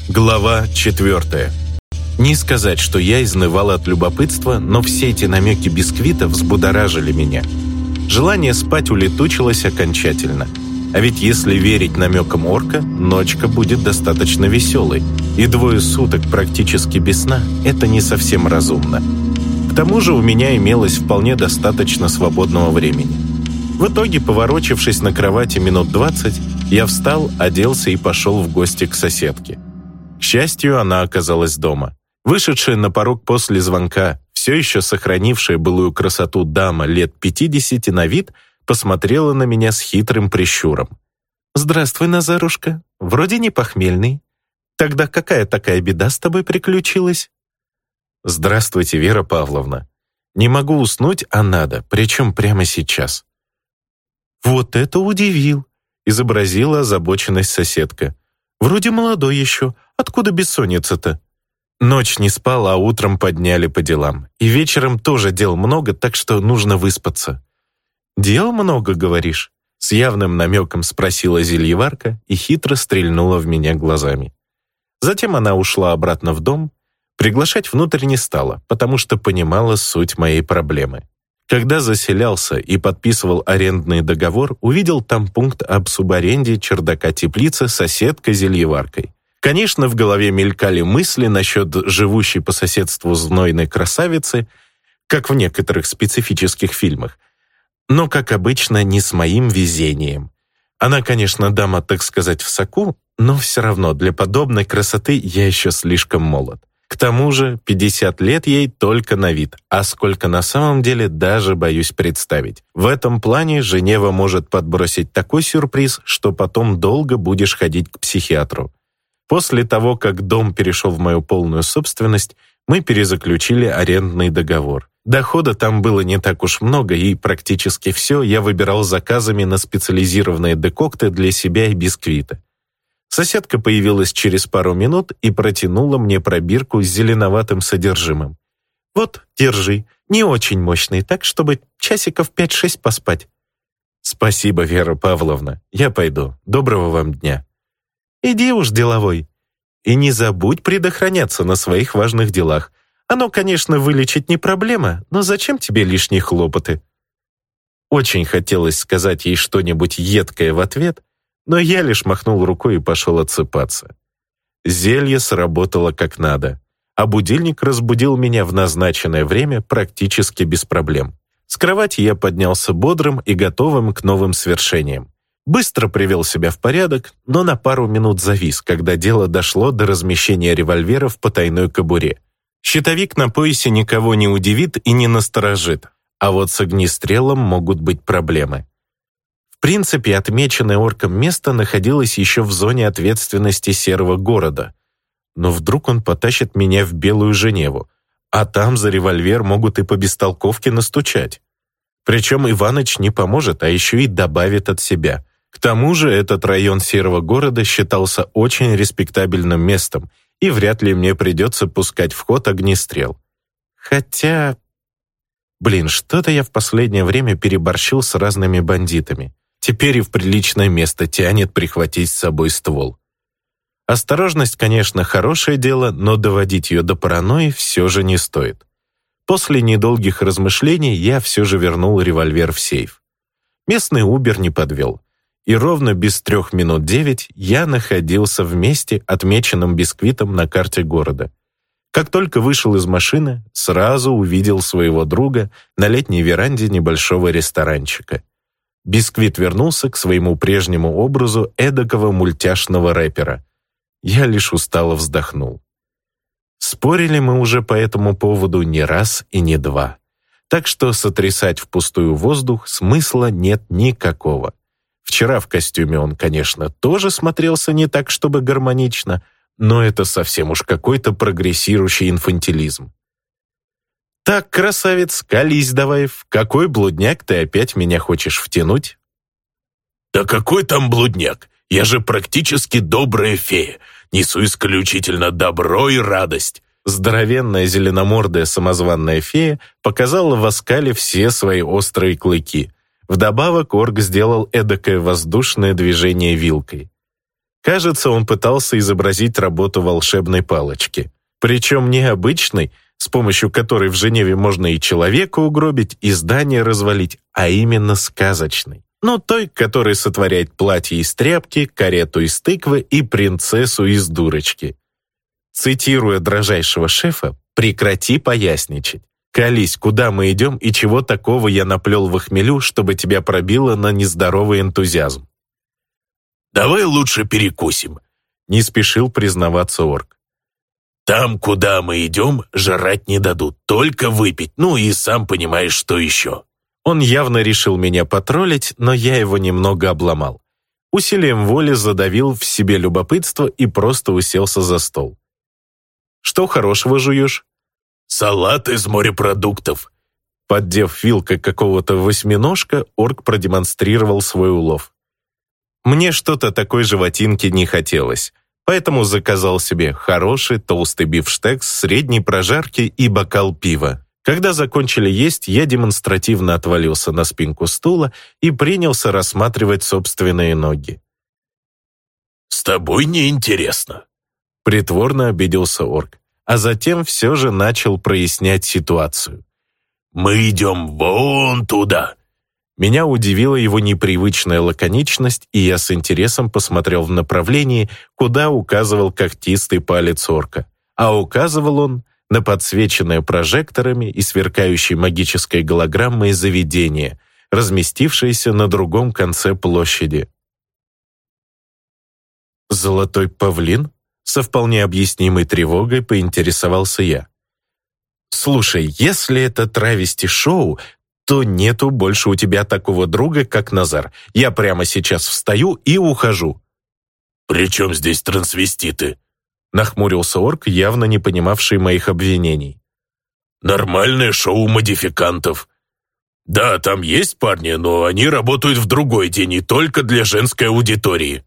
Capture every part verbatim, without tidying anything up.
Глава четвертая. Не сказать, что я изнывал от любопытства, но все эти намеки бисквита взбудоражили меня. Желание спать улетучилось окончательно. А ведь если верить намекам орка, ночка будет достаточно веселой, и двое суток практически без сна – это не совсем разумно. К тому же у меня имелось вполне достаточно свободного времени. В итоге, поворочившись на кровати минут двадцать, я встал, оделся и пошел в гости к соседке. К счастью, она оказалась дома. Вышедшая на порог после звонка, все еще сохранившая былую красоту дама лет пятидесяти на вид, посмотрела на меня с хитрым прищуром. «Здравствуй, Назарушка. Вроде не похмельный. Тогда какая такая беда с тобой приключилась?» «Здравствуйте, Вера Павловна. Не могу уснуть, а надо, причем прямо сейчас». «Вот это удивил», — изобразила озабоченность соседка. «Вроде молодой еще. Откуда бессонница-то?» Ночь не спал, а утром подняли по делам. И вечером тоже дел много, так что нужно выспаться. «Дел много, говоришь?» С явным намеком спросила зельеварка и хитро стрельнула в меня глазами. Затем она ушла обратно в дом. Приглашать внутрь не стала, потому что понимала суть моей проблемы. Когда заселялся и подписывал арендный договор, увидел там пункт об субаренде чердака теплицы соседкой-зельеваркой. Конечно, в голове мелькали мысли насчет живущей по соседству знойной красавицы, как в некоторых специфических фильмах, но, как обычно, не с моим везением. Она, конечно, дама, так сказать, в соку, но все равно для подобной красоты я еще слишком молод. К тому же пятьдесят лет ей только на вид, а сколько на самом деле даже боюсь представить. В этом плане Женева может подбросить такой сюрприз, что потом долго будешь ходить к психиатру. После того, как дом перешел в мою полную собственность, мы перезаключили арендный договор. Дохода там было не так уж много, и практически все я выбирал заказами на специализированные декокты для себя и бисквита. Соседка появилась через пару минут и протянула мне пробирку с зеленоватым содержимым. «Вот, держи, не очень мощный, так, чтобы часиков пять-шесть поспать». «Спасибо, Вера Павловна, я пойду. Доброго вам дня». «Иди уж, деловой. И не забудь предохраняться на своих важных делах. Оно, конечно, вылечить не проблема, но зачем тебе лишние хлопоты?» Очень хотелось сказать ей что-нибудь едкое в ответ, но я лишь махнул рукой и пошел отсыпаться. Зелье сработало как надо, а будильник разбудил меня в назначенное время практически без проблем. С кровати я поднялся бодрым и готовым к новым свершениям. Быстро привел себя в порядок, но на пару минут завис, когда дело дошло до размещения револьвера в потайной кобуре. Щитовик на поясе никого не удивит и не насторожит, а вот с огнестрелом могут быть проблемы. В принципе, отмеченное орком место находилось еще в зоне ответственности серого города. Но вдруг он потащит меня в Белую Женеву, а там за револьвер могут и по бестолковке настучать. Причем Иваныч не поможет, а еще и добавит от себя. К тому же этот район серого города считался очень респектабельным местом, и вряд ли мне придется пускать в ход огнестрел. Хотя... Блин, что-то я в последнее время переборщил с разными бандитами. Теперь и в приличное место тянет прихватить с собой ствол. Осторожность, конечно, хорошее дело, но доводить ее до паранойи все же не стоит. После недолгих размышлений я все же вернул револьвер в сейф. Местный Убер не подвел. И ровно без трех минут девять я находился в месте, отмеченном бисквитом на карте города. Как только вышел из машины, сразу увидел своего друга на летней веранде небольшого ресторанчика. Бисквит вернулся к своему прежнему образу эдакого мультяшного рэпера. Я лишь устало вздохнул. Спорили мы уже по этому поводу не раз и не два. Так что сотрясать впустую воздух смысла нет никакого. Вчера в костюме он, конечно, тоже смотрелся не так, чтобы гармонично, но это совсем уж какой-то прогрессирующий инфантилизм. «Так, красавец, колись давай, в какой блудняк ты опять меня хочешь втянуть?» «Да какой там блудняк? Я же практически добрая фея, несу исключительно добро и радость». Здоровенная зеленомордая самозванная фея показала в оскале все свои острые клыки. Вдобавок орк сделал эдакое воздушное движение вилкой. Кажется, он пытался изобразить работу волшебной палочки. Причем не обычной, с помощью которой в Женеве можно и человека угробить, и здание развалить, а именно сказочной. Но той, которая сотворяет платье из тряпки, карету из тыквы и принцессу из дурочки. Цитируя дрожайшего шефа, прекрати поясничать. Колись, куда мы идем и чего такого я наплел в хмелю, чтобы тебя пробило на нездоровый энтузиазм. «Давай лучше перекусим», — не спешил признаваться орк. «Там, куда мы идем, жрать не дадут, только выпить, ну и сам понимаешь, что еще». Он явно решил меня потроллить, но я его немного обломал. Усилием воли задавил в себе любопытство и просто уселся за стол. «Что хорошего жуешь?» «Салат из морепродуктов». Поддев вилкой какого-то восьминожка, орк продемонстрировал свой улов. Мне что-то такой животинки не хотелось, поэтому заказал себе хороший толстый бифштекс средней прожарки и бокал пива. Когда закончили есть, я демонстративно отвалился на спинку стула и принялся рассматривать собственные ноги. «С тобой неинтересно», — притворно обиделся орк, а затем все же начал прояснять ситуацию. «Мы идем вон туда». Меня удивила его непривычная лаконичность, и я с интересом посмотрел в направлении, куда указывал когтистый палец орка. А указывал он на подсвеченное прожекторами и сверкающей магической голограммой заведение, разместившееся на другом конце площади. «Золотой павлин?» — со вполне объяснимой тревогой поинтересовался я. «Слушай, если это травести-шоу, то нету больше у тебя такого друга, как Назар. Я прямо сейчас встаю и ухожу». «При чем здесь трансвеститы?» — нахмурился орк, явно не понимавший моих обвинений. «Нормальное шоу модификантов. Да, там есть парни, но они работают в другой день и только для женской аудитории».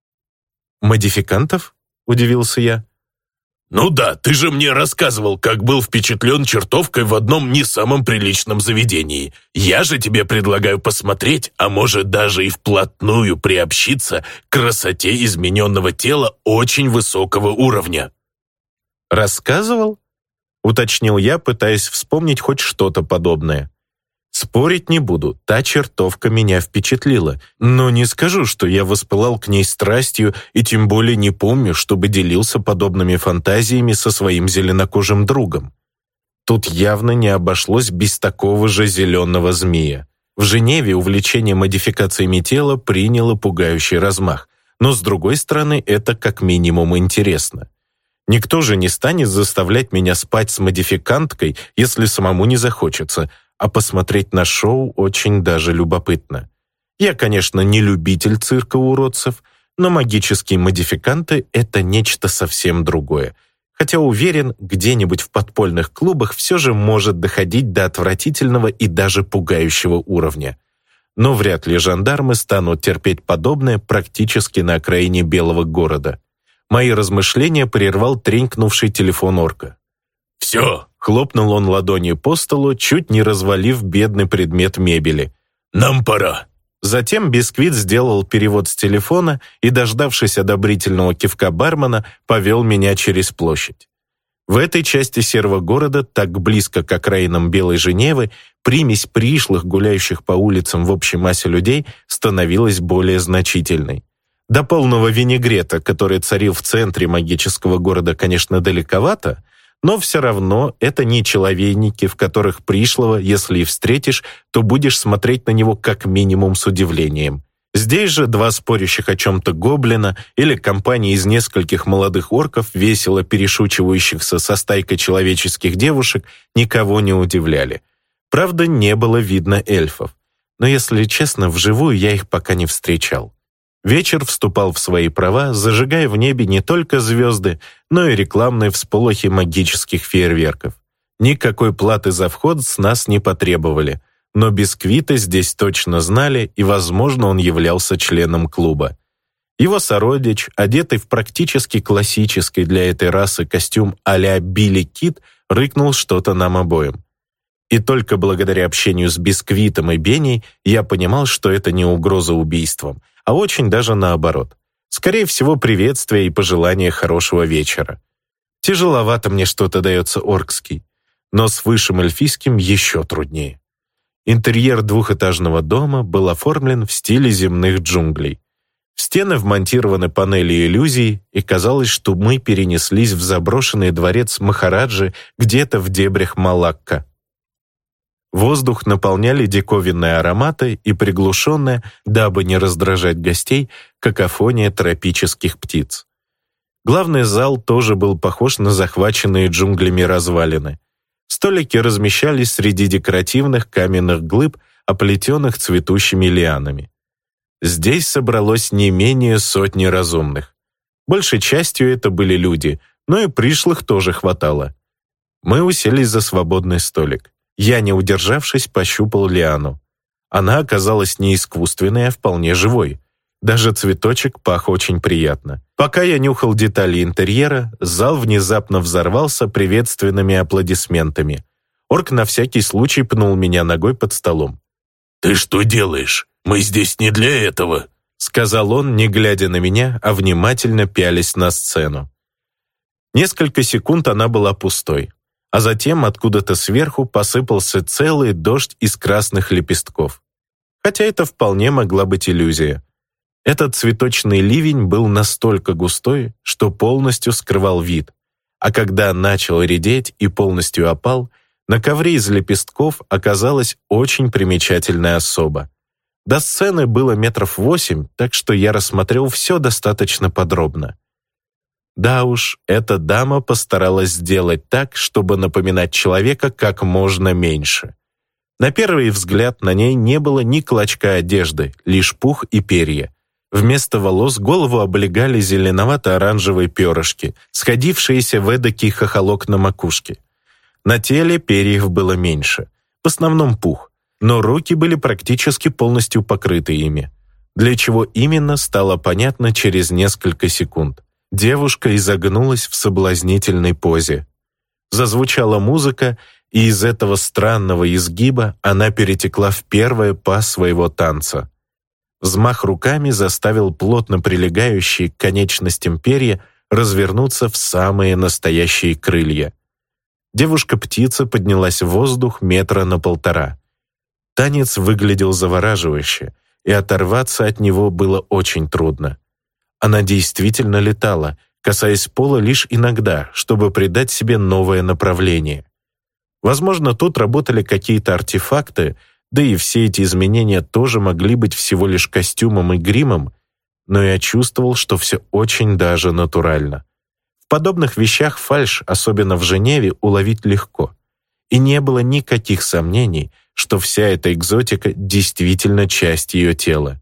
«Модификантов?» — удивился я. «Ну да, ты же мне рассказывал, как был впечатлен чертовкой в одном не самом приличном заведении. Я же тебе предлагаю посмотреть, а может даже и вплотную приобщиться к красоте измененного тела очень высокого уровня». «Рассказывал?» — уточнил я, пытаясь вспомнить хоть что-то подобное. Спорить не буду, та чертовка меня впечатлила, но не скажу, что я воспылал к ней страстью и тем более не помню, чтобы делился подобными фантазиями со своим зеленокожим другом. Тут явно не обошлось без такого же зеленого змея. В Женеве увлечение модификациями тела приняло пугающий размах, но с другой стороны это как минимум интересно. Никто же не станет заставлять меня спать с модификанткой, если самому не захочется, а посмотреть на шоу очень даже любопытно. Я, конечно, не любитель цирка уродцев, но магические модификанты — это нечто совсем другое. Хотя уверен, где-нибудь в подпольных клубах все же может доходить до отвратительного и даже пугающего уровня. Но вряд ли жандармы станут терпеть подобное практически на окраине Белого города. Мои размышления прервал тренькнувший телефон орка. «Все!» — хлопнул он ладонью по столу, чуть не развалив бедный предмет мебели. «Нам пора!» Затем Бисквит сделал перевод с телефона и, дождавшись одобрительного кивка бармена, повел меня через площадь. В этой части серого города, так близко к окраинам Белой Женевы, примесь пришлых, гуляющих по улицам в общей массе людей, становилась более значительной. До полного винегрета, который царил в центре магического города, конечно, далековато, но все равно это не человейники, в которых пришлого, если и встретишь, то будешь смотреть на него как минимум с удивлением. Здесь же два спорящих о чем-то гоблина или компания из нескольких молодых орков, весело перешучивающихся со стайкой человеческих девушек, никого не удивляли. Правда, не было видно эльфов. Но, если честно, вживую я их пока не встречал. Вечер вступал в свои права, зажигая в небе не только звезды, но и рекламные всполохи магических фейерверков. Никакой платы за вход с нас не потребовали, но Бисквита здесь точно знали, и, возможно, он являлся членом клуба. Его сородич, одетый в практически классический для этой расы костюм а-ля Билли Кит, рыкнул что-то нам обоим. И только благодаря общению с Бисквитом и Беней я понимал, что это не угроза убийством, а очень даже наоборот. Скорее всего, приветствие и пожелание хорошего вечера. Тяжеловато мне что-то дается оркский, но с высшим эльфийским еще труднее. Интерьер двухэтажного дома был оформлен в стиле земных джунглей. В стены вмонтированы панели иллюзий, и казалось, что мы перенеслись в заброшенный дворец Махараджи где-то в дебрях Малакка. Воздух наполняли диковинные ароматы и приглушенная, дабы не раздражать гостей, какофония тропических птиц. Главный зал тоже был похож на захваченные джунглями развалины. Столики размещались среди декоративных каменных глыб, оплетенных цветущими лианами. Здесь собралось не менее сотни разумных. Большей частью это были люди, но и пришлых тоже хватало. Мы уселись за свободный столик. Я, не удержавшись, пощупал лиану. Она оказалась не искусственной, а вполне живой. Даже цветочек пах очень приятно. Пока я нюхал детали интерьера, зал внезапно взорвался приветственными аплодисментами. Орк на всякий случай пнул меня ногой под столом. «Ты что делаешь? Мы здесь не для этого», — сказал он, не глядя на меня, а внимательно пялясь на сцену. Несколько секунд она была пустой, а затем откуда-то сверху посыпался целый дождь из красных лепестков. Хотя это вполне могла быть иллюзия. Этот цветочный ливень был настолько густой, что полностью скрывал вид, а когда начал редеть и полностью опал, на ковре из лепестков оказалась очень примечательная особа. До сцены было метров восемь, так что я рассмотрел все достаточно подробно. Да уж, эта дама постаралась сделать так, чтобы напоминать человека как можно меньше. На первый взгляд на ней не было ни клочка одежды, лишь пух и перья. Вместо волос голову облегали зеленовато-оранжевые перышки, сходившиеся в эдакий хохолок на макушке. На теле перьев было меньше, в основном пух, но руки были практически полностью покрыты ими. Для чего именно, стало понятно через несколько секунд. Девушка изогнулась в соблазнительной позе. Зазвучала музыка, и из этого странного изгиба она перетекла в первое па своего танца. Взмах руками заставил плотно прилегающие к конечностям перья развернуться в самые настоящие крылья. Девушка-птица поднялась в воздух метра на полтора. Танец выглядел завораживающе, и оторваться от него было очень трудно. Она действительно летала, касаясь пола лишь иногда, чтобы придать себе новое направление. Возможно, тут работали какие-то артефакты, да и все эти изменения тоже могли быть всего лишь костюмом и гримом, но я чувствовал, что все очень даже натурально. В подобных вещах фальшь, особенно в Женеве, уловить легко. И не было никаких сомнений, что вся эта экзотика действительно часть ее тела.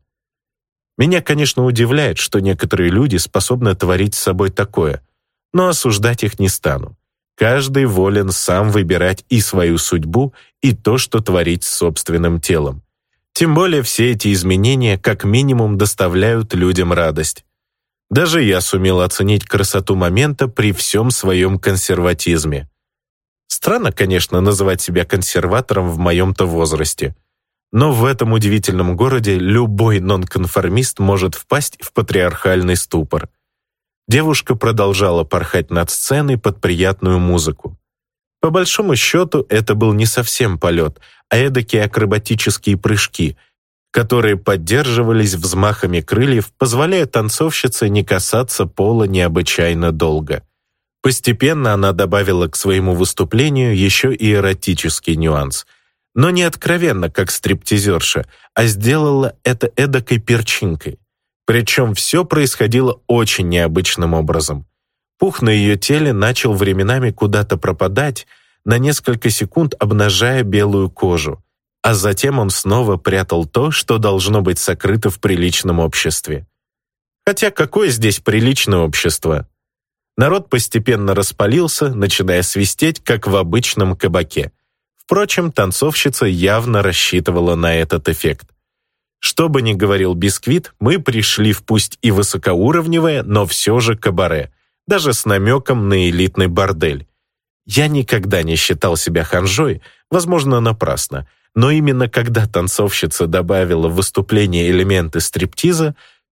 Меня, конечно, удивляет, что некоторые люди способны творить с собой такое, но осуждать их не стану. Каждый волен сам выбирать и свою судьбу, и то, что творить с собственным телом. Тем более все эти изменения как минимум доставляют людям радость. Даже я сумел оценить красоту момента при всем своем консерватизме. Странно, конечно, называть себя консерватором в моем-то возрасте. Но в этом удивительном городе любой нонконформист может впасть в патриархальный ступор. Девушка продолжала порхать над сценой под приятную музыку. По большому счету, это был не совсем полет, а эдакие акробатические прыжки, которые поддерживались взмахами крыльев, позволяя танцовщице не касаться пола необычайно долго. Постепенно она добавила к своему выступлению еще и эротический нюанс, но не откровенно, как стриптизерша, а сделала это эдакой перчинкой. Причем все происходило очень необычным образом. Пух на ее теле начал временами куда-то пропадать, на несколько секунд обнажая белую кожу, а затем он снова прятал то, что должно быть сокрыто в приличном обществе. Хотя какое здесь приличное общество? Народ постепенно распалился, начиная свистеть, как в обычном кабаке. Впрочем, танцовщица явно рассчитывала на этот эффект. Что бы ни говорил Бисквит, мы пришли в пусть и высокоуровневое, но все же кабаре, даже с намеком на элитный бордель. Я никогда не считал себя ханжой, возможно, напрасно, но именно когда танцовщица добавила в выступление элементы стриптиза,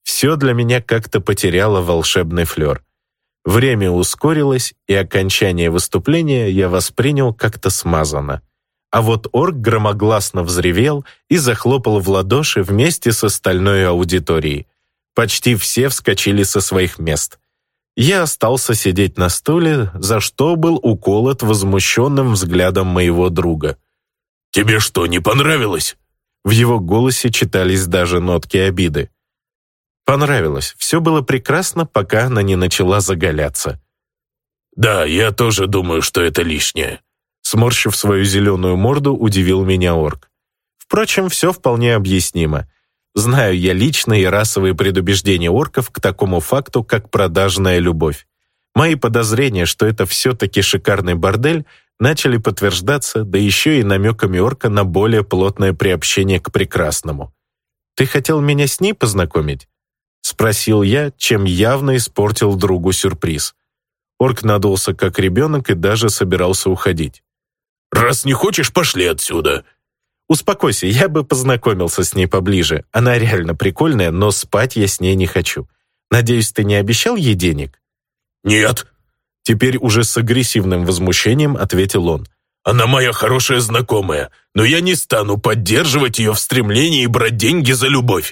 Все для меня как-то потеряло волшебный флер. Время ускорилось, и окончание выступления я воспринял как-то смазанно. А вот орк громогласно взревел и захлопал в ладоши вместе с остальной аудиторией. Почти все вскочили со своих мест. Я остался сидеть на стуле, за что был уколот возмущенным взглядом моего друга. «Тебе что, не понравилось?» В его голосе читались даже нотки обиды. Понравилось. Все было прекрасно, пока она не начала заголяться. «Да, я тоже думаю, что это лишнее». Сморщив свою зеленую морду, удивил меня орк. Впрочем, все вполне объяснимо. Знаю я личные и расовые предубеждения орков к такому факту, как продажная любовь. Мои подозрения, что это все-таки шикарный бордель, начали подтверждаться, да еще и намеками орка на более плотное приобщение к прекрасному. «Ты хотел меня с ней познакомить?» — спросил я, чем явно испортил другу сюрприз. Орк надулся как ребенок и даже собирался уходить. «Раз не хочешь, пошли отсюда!» «Успокойся, я бы познакомился с ней поближе. Она реально прикольная, но спать я с ней не хочу. Надеюсь, ты не обещал ей денег?» «Нет!» Теперь уже с агрессивным возмущением ответил он. «Она моя хорошая знакомая, но я не стану поддерживать ее в стремлении брать деньги за любовь!»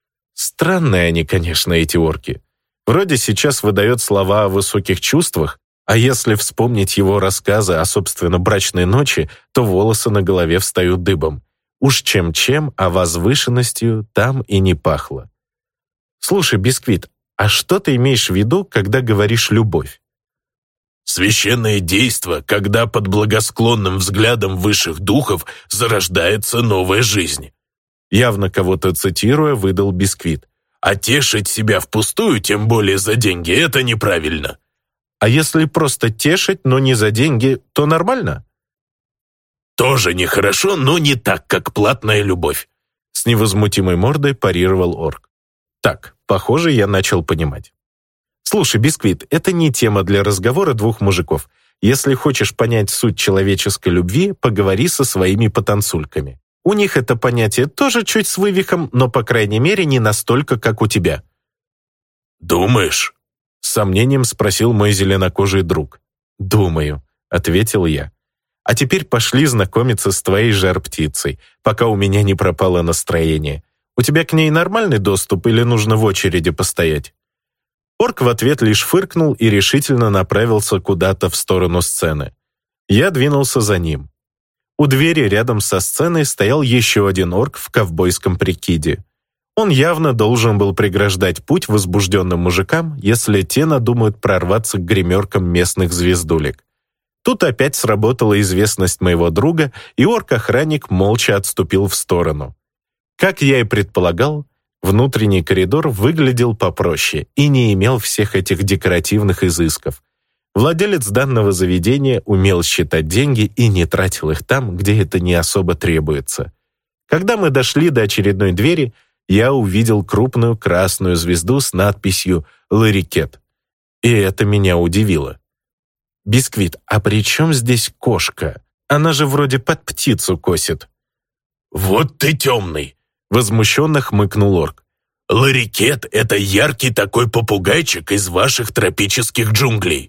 Странные они, конечно, эти орки. Вроде сейчас выдает слова о высоких чувствах, а если вспомнить его рассказы о, собственно, брачной ночи, то волосы на голове встают дыбом. Уж чем-чем, а возвышенностью там и не пахло. «Слушай, Бисквит, а что ты имеешь в виду, когда говоришь «любовь»?» «Священное действо, когда под благосклонным взглядом высших духов зарождается новая жизнь». Явно кого-то цитируя, выдал Бисквит. «А тешить себя впустую, тем более за деньги, это неправильно». «А если просто тешить, но не за деньги, то нормально?» «Тоже нехорошо, но не так, как платная любовь», с невозмутимой мордой парировал орк. «Так, похоже, я начал понимать. Слушай, Бисквит, это не тема для разговора двух мужиков. Если хочешь понять суть человеческой любви, поговори со своими потанцульками. У них это понятие тоже чуть с вывихом, но, по крайней мере, не настолько, как у тебя». «Думаешь?» С сомнением спросил мой зеленокожий друг. «Думаю», — ответил я. «А теперь пошли знакомиться с твоей жар-птицей, пока у меня не пропало настроение. У тебя к ней нормальный доступ или нужно в очереди постоять?» Орк в ответ лишь фыркнул и решительно направился куда-то в сторону сцены. Я двинулся за ним. У двери рядом со сценой стоял еще один орк в ковбойском прикиде. Он явно должен был преграждать путь возбужденным мужикам, если те надумают прорваться к гримеркам местных звездулек. Тут опять сработала известность моего друга, и орк-охранник молча отступил в сторону. Как я и предполагал, внутренний коридор выглядел попроще и не имел всех этих декоративных изысков. Владелец данного заведения умел считать деньги и не тратил их там, где это не особо требуется. Когда мы дошли до очередной двери, я увидел крупную красную звезду с надписью «Ларикет». И это меня удивило. «Бисквит, а при чем здесь кошка? Она же вроде под птицу косит». «Вот ты темный!» — возмущенно хмыкнул орк. «Ларикет — это яркий такой попугайчик из ваших тропических джунглей».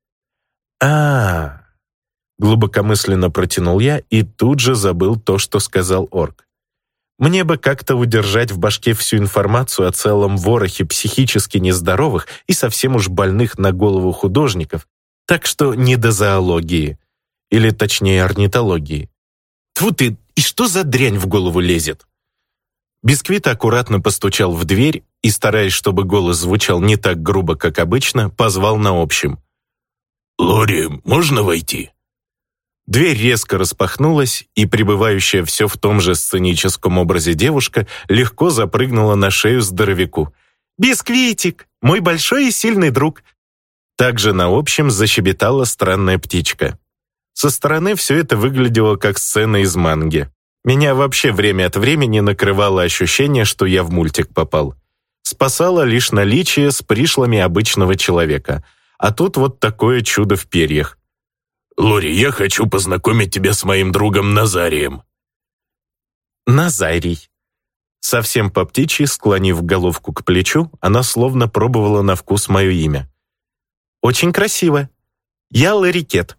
А-а-а, глубокомысленно протянул я и тут же забыл то, что сказал орк. Мне бы как-то удержать в башке всю информацию о целом ворохе психически нездоровых и совсем уж больных на голову художников, так что не до зоологии, или точнее орнитологии. Тьфу ты, и что за дрянь в голову лезет? Бисквит аккуратно постучал в дверь и, стараясь, чтобы голос звучал не так грубо, как обычно, позвал на общем. «Лори, можно войти?» Дверь резко распахнулась, и пребывающая все в том же сценическом образе девушка легко запрыгнула на шею здоровяку. «Бисквитик, мой большой и сильный друг!» Также на общем защебетала странная птичка. Со стороны все это выглядело как сцена из манги. Меня вообще время от времени накрывало ощущение, что я в мультик попал. Спасало лишь наличие с пришлыми обычного человека. А тут вот такое чудо в перьях. «Лори, я хочу познакомить тебя с моим другом Назарием». «Назарий». Совсем по птичьи, склонив головку к плечу, она словно пробовала на вкус мое имя. «Очень красиво. Я Ларикет».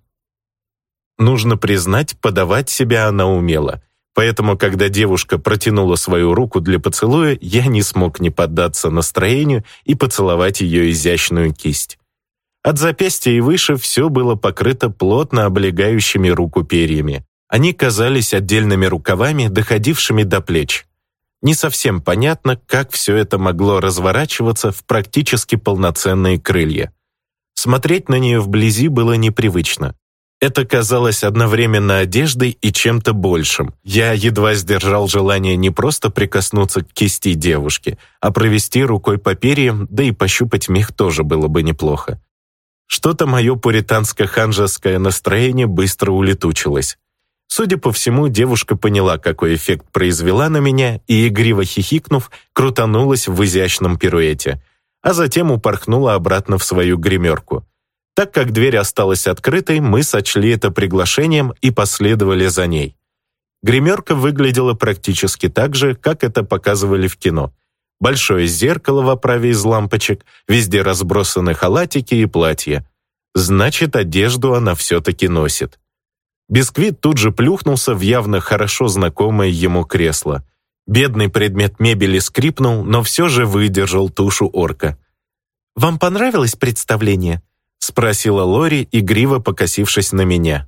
Нужно признать, подавать себя она умела, поэтому, когда девушка протянула свою руку для поцелуя, я не смог не поддаться настроению и поцеловать ее изящную кисть. От запястья и выше все было покрыто плотно облегающими руку перьями. Они казались отдельными рукавами, доходившими до плеч. Не совсем понятно, как все это могло разворачиваться в практически полноценные крылья. Смотреть на нее вблизи было непривычно. Это казалось одновременно одеждой и чем-то большим. Я едва сдержал желание не просто прикоснуться к кисти девушки, а провести рукой по перьям, да и пощупать мех тоже было бы неплохо. Что-то мое пуританско-ханжеское настроение быстро улетучилось. Судя по всему, девушка поняла, какой эффект произвела на меня, и, игриво хихикнув, крутанулась в изящном пируэте, а затем упорхнула обратно в свою гримерку. Так как дверь осталась открытой, мы сочли это приглашением и последовали за ней. Гримерка выглядела практически так же, как это показывали в кино. Большое зеркало в оправе из лампочек, везде разбросаны халатики и платья. Значит, одежду она все-таки носит. Бисквит тут же плюхнулся в явно хорошо знакомое ему кресло. Бедный предмет мебели скрипнул, но все же выдержал тушу орка. «Вам понравилось представление?» — спросила Лори, игриво покосившись на меня.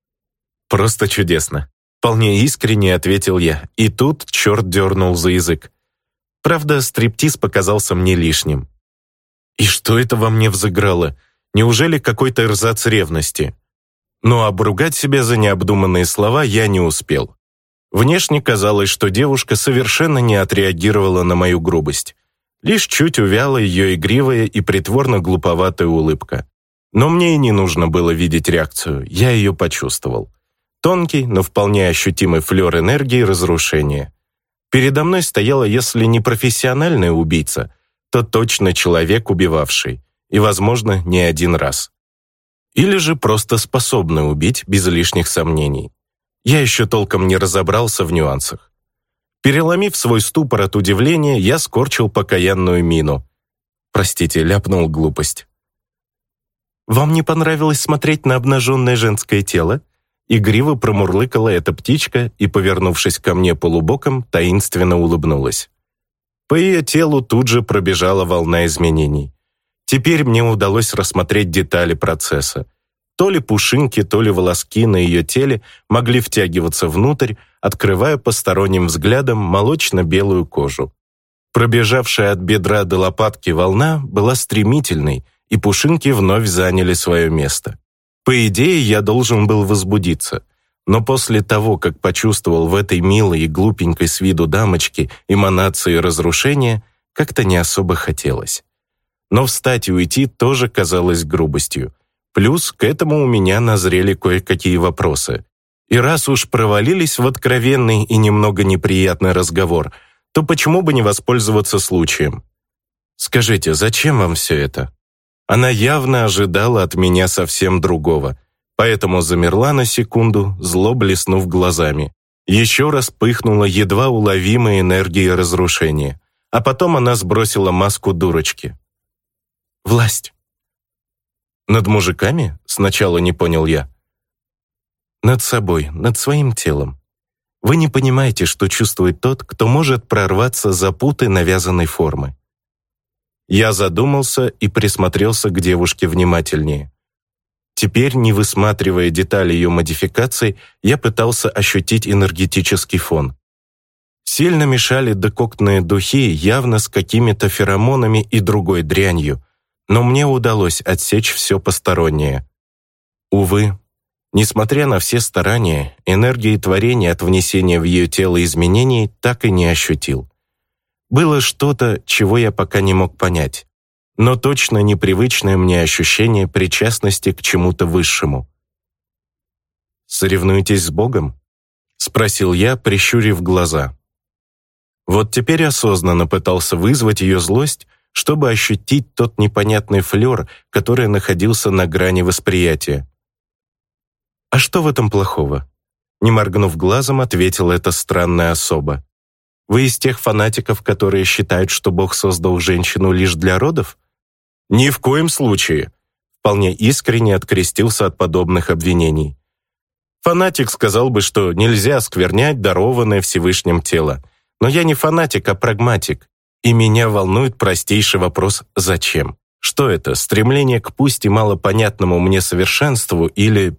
«Просто чудесно», — вполне искренне ответил я, и тут черт дернул за язык. Правда, стриптиз показался мне лишним. И что это во мне взыграло? Неужели какой-то эрзац ревности? Но обругать себя за необдуманные слова я не успел. Внешне казалось, что девушка совершенно не отреагировала на мою грубость. Лишь чуть увяла ее игривая и притворно глуповатая улыбка. Но мне и не нужно было видеть реакцию, я ее почувствовал. Тонкий, но вполне ощутимый флер энергии разрушения. Передо мной стояла, если не профессиональная убийца, то точно человек, убивавший, и, возможно, не один раз. Или же просто способный убить без лишних сомнений. Я еще толком не разобрался в нюансах. Переломив свой ступор от удивления, я скорчил покаянную мину. Простите, ляпнул глупость. «Вам не понравилось смотреть на обнаженное женское тело?» Игриво промурлыкала эта птичка и, повернувшись ко мне полубоком, таинственно улыбнулась. По ее телу тут же пробежала волна изменений. Теперь мне удалось рассмотреть детали процесса. То ли пушинки, то ли волоски на ее теле могли втягиваться внутрь, открывая посторонним взглядом молочно-белую кожу. Пробежавшая от бедра до лопатки волна была стремительной, и пушинки вновь заняли свое место. По идее, я должен был возбудиться, но после того, как почувствовал в этой милой и глупенькой с виду дамочке эманации разрушения, как-то не особо хотелось. Но встать и уйти тоже казалось грубостью. Плюс к этому у меня назрели кое-какие вопросы. И раз уж провалились в откровенный и немного неприятный разговор, то почему бы не воспользоваться случаем? «Скажите, зачем вам все это?» Она явно ожидала от меня совсем другого, поэтому замерла на секунду, зло блеснув глазами. Еще раз пыхнула едва уловимой энергией разрушения, а потом она сбросила маску дурочки. «Власть». «Над мужиками?» — сначала не понял я. «Над собой, над своим телом. Вы не понимаете, что чувствует тот, кто может прорваться за путы навязанной формы». Я задумался и присмотрелся к девушке внимательнее. Теперь, не высматривая детали ее модификаций, я пытался ощутить энергетический фон. Сильно мешали декоктные духи, явно с какими-то феромонами и другой дрянью, но мне удалось отсечь все постороннее. Увы, несмотря на все старания, энергии творения от внесения в ее тело изменений так и не ощутил. Было что-то, чего я пока не мог понять, но точно непривычное мне ощущение причастности к чему-то высшему. «Соревнуетесь с Богом?» — спросил я, прищурив глаза. Вот теперь осознанно пытался вызвать ее злость, чтобы ощутить тот непонятный флер, который находился на грани восприятия. «А что в этом плохого?» — не моргнув глазом, ответила эта странная особа. Вы из тех фанатиков, которые считают, что Бог создал женщину лишь для родов? Ни в коем случае. Вполне искренне открестился от подобных обвинений. Фанатик сказал бы, что нельзя осквернять дарованное Всевышним тело. Но я не фанатик, а прагматик. И меня волнует простейший вопрос «зачем?». Что это, стремление к пусть и малопонятному мне совершенству или...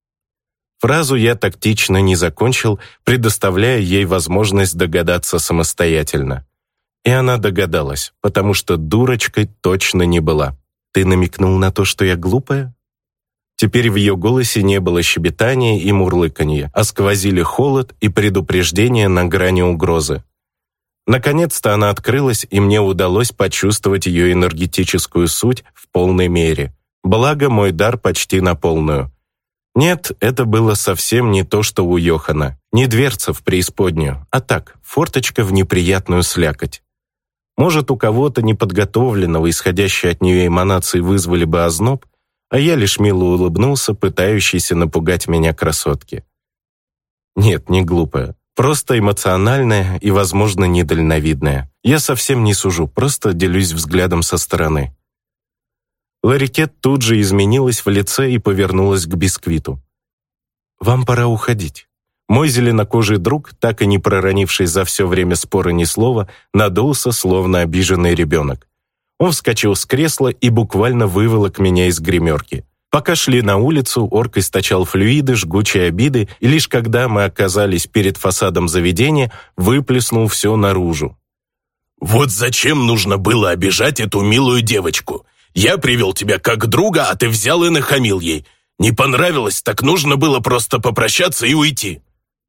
Фразу я тактично не закончил, предоставляя ей возможность догадаться самостоятельно. И она догадалась, потому что дурочкой точно не была. «Ты намекнул на то, что я глупая?» Теперь в ее голосе не было щебетания и мурлыканья, а сквозили холод и предупреждение на грани угрозы. Наконец-то она открылась, и мне удалось почувствовать ее энергетическую суть в полной мере. Благо, мой дар почти на полную. Нет, это было совсем не то, что у Йохана. Не дверца в преисподнюю, а так, форточка в неприятную слякоть. Может, у кого-то неподготовленного, исходящие от нее эманации вызвали бы озноб, а я лишь мило улыбнулся, пытающийся напугать меня красотки. Нет, не глупая. Просто эмоциональная и, возможно, недальновидная. Я совсем не сужу, просто делюсь взглядом со стороны. Ларикет тут же изменилась в лице и повернулась к бисквиту. «Вам пора уходить». Мой зеленокожий друг, так и не проронивший за все время спора ни слова, надулся, словно обиженный ребенок. Он вскочил с кресла и буквально выволок меня из гримерки. Пока шли на улицу, орк источал флюиды, жгучие обиды, и лишь когда мы оказались перед фасадом заведения, выплеснул все наружу. «Вот зачем нужно было обижать эту милую девочку? Я привел тебя как друга, а ты взял и нахамил ей. Не понравилось, так нужно было просто попрощаться и уйти».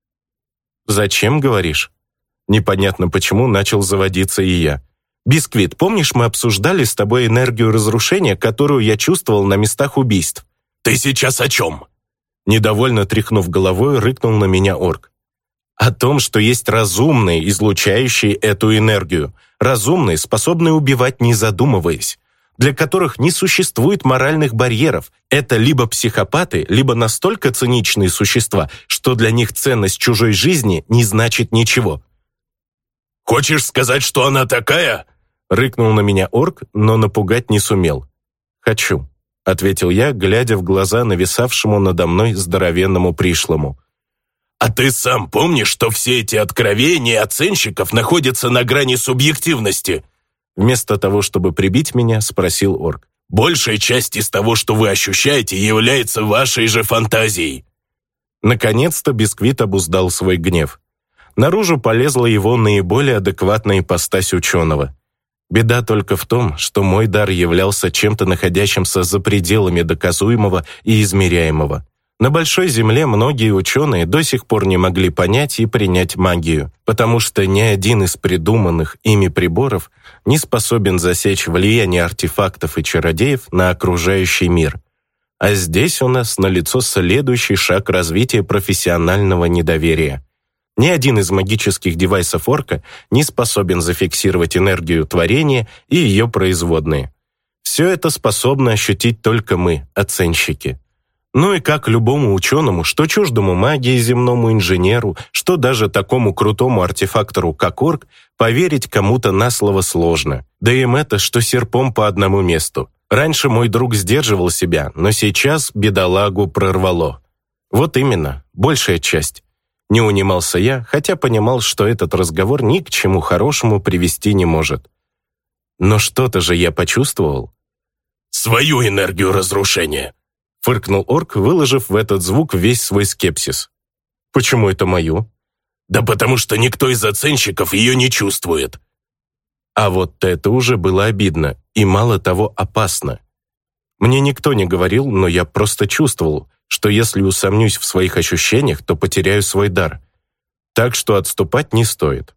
«Зачем, говоришь?» Непонятно почему начал заводиться и я. «Бисквит, помнишь, мы обсуждали с тобой энергию разрушения, которую я чувствовал на местах убийств?» «Ты сейчас о чем?» Недовольно тряхнув головой, рыкнул на меня орк. «О том, что есть разумные, излучающие эту энергию. Разумные, способные убивать, не задумываясь. Для которых не существует моральных барьеров. Это либо психопаты, либо настолько циничные существа, что для них ценность чужой жизни не значит ничего». «Хочешь сказать, что она такая?» Рыкнул на меня орк, но напугать не сумел. «Хочу», — ответил я, глядя в глаза нависавшему надо мной здоровенному пришлому. «А ты сам помнишь, что все эти откровения оценщиков находятся на грани субъективности?» Вместо того, чтобы прибить меня, спросил орк. «Большая часть из того, что вы ощущаете, является вашей же фантазией». Наконец-то бисквит обуздал свой гнев. Наружу полезла его наиболее адекватная ипостась ученого. Беда только в том, что мой дар являлся чем-то находящимся за пределами доказуемого и измеряемого. На Большой Земле многие ученые до сих пор не могли понять и принять магию, потому что ни один из придуманных ими приборов не способен засечь влияние артефактов и чародеев на окружающий мир. А здесь у нас налицо следующий шаг развития профессионального недоверия. Ни один из магических девайсов орка не способен зафиксировать энергию творения и ее производные. Все это способны ощутить только мы, оценщики. Ну и как любому ученому, что чуждому магии земному инженеру, что даже такому крутому артефактору, как орк, поверить кому-то на слово сложно. Да им это, что серпом по одному месту. Раньше мой друг сдерживал себя, но сейчас бедолагу прорвало. Вот именно, большая часть. Не унимался я, хотя понимал, что этот разговор ни к чему хорошему привести не может. Но что-то же я почувствовал. «Свою энергию разрушения», — фыркнул орк, выложив в этот звук весь свой скепсис. «Почему это мою?» «Да потому что никто из оценщиков ее не чувствует». А вот это уже было обидно и, мало того, опасно. Мне никто не говорил, но я просто чувствовал, что если усомнюсь в своих ощущениях, то потеряю свой дар. Так что отступать не стоит.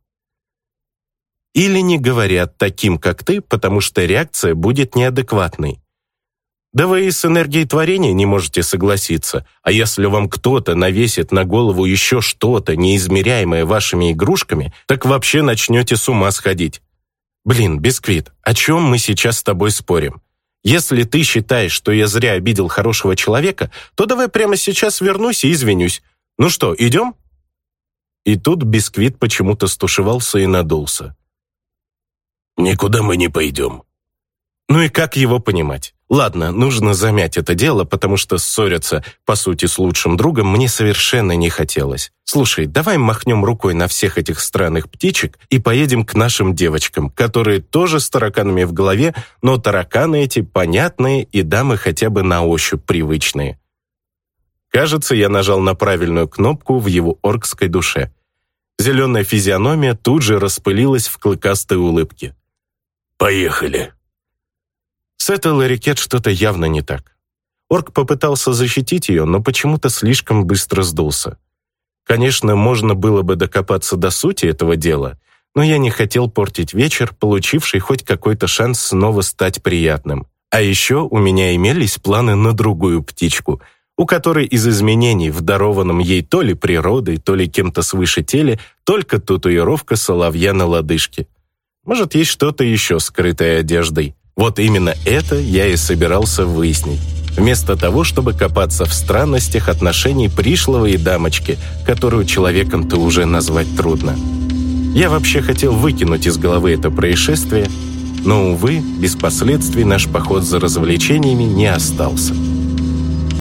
Или не говорят таким, как ты, потому что реакция будет неадекватной. Да вы и с энергией творения не можете согласиться, а если вам кто-то навесит на голову еще что-то, неизмеряемое вашими игрушками, так вообще начнете с ума сходить. Блин, Бисквит, о чем мы сейчас с тобой спорим? Если ты считаешь, что я зря обидел хорошего человека, то давай прямо сейчас вернусь и извинюсь. Ну что, идем?» И тут бисквит почему-то стушевался и надулся. «Никуда мы не пойдем». Ну и как его понимать? Ладно, нужно замять это дело, потому что ссориться, по сути, с лучшим другом мне совершенно не хотелось. Слушай, давай махнем рукой на всех этих странных птичек и поедем к нашим девочкам, которые тоже с тараканами в голове, но тараканы эти понятные и дамы хотя бы на ощупь привычные. Кажется, я нажал на правильную кнопку в его оркской душе. Зеленая физиономия тут же распылилась в клыкастой улыбке. «Поехали». С этой Ларикет что-то явно не так. Орк попытался защитить ее, но почему-то слишком быстро сдулся. Конечно, можно было бы докопаться до сути этого дела, но я не хотел портить вечер, получивший хоть какой-то шанс снова стать приятным. А еще у меня имелись планы на другую птичку, у которой из изменений в дарованном ей то ли природой, то ли кем-то свыше теле только татуировка соловья на лодыжке. Может, есть что-то еще скрытое одеждой. Вот именно это я и собирался выяснить, вместо того, чтобы копаться в странностях отношений пришлого и дамочки, которую человеком-то уже назвать трудно. Я вообще хотел выкинуть из головы это происшествие, но, увы, без последствий наш поход за развлечениями не остался.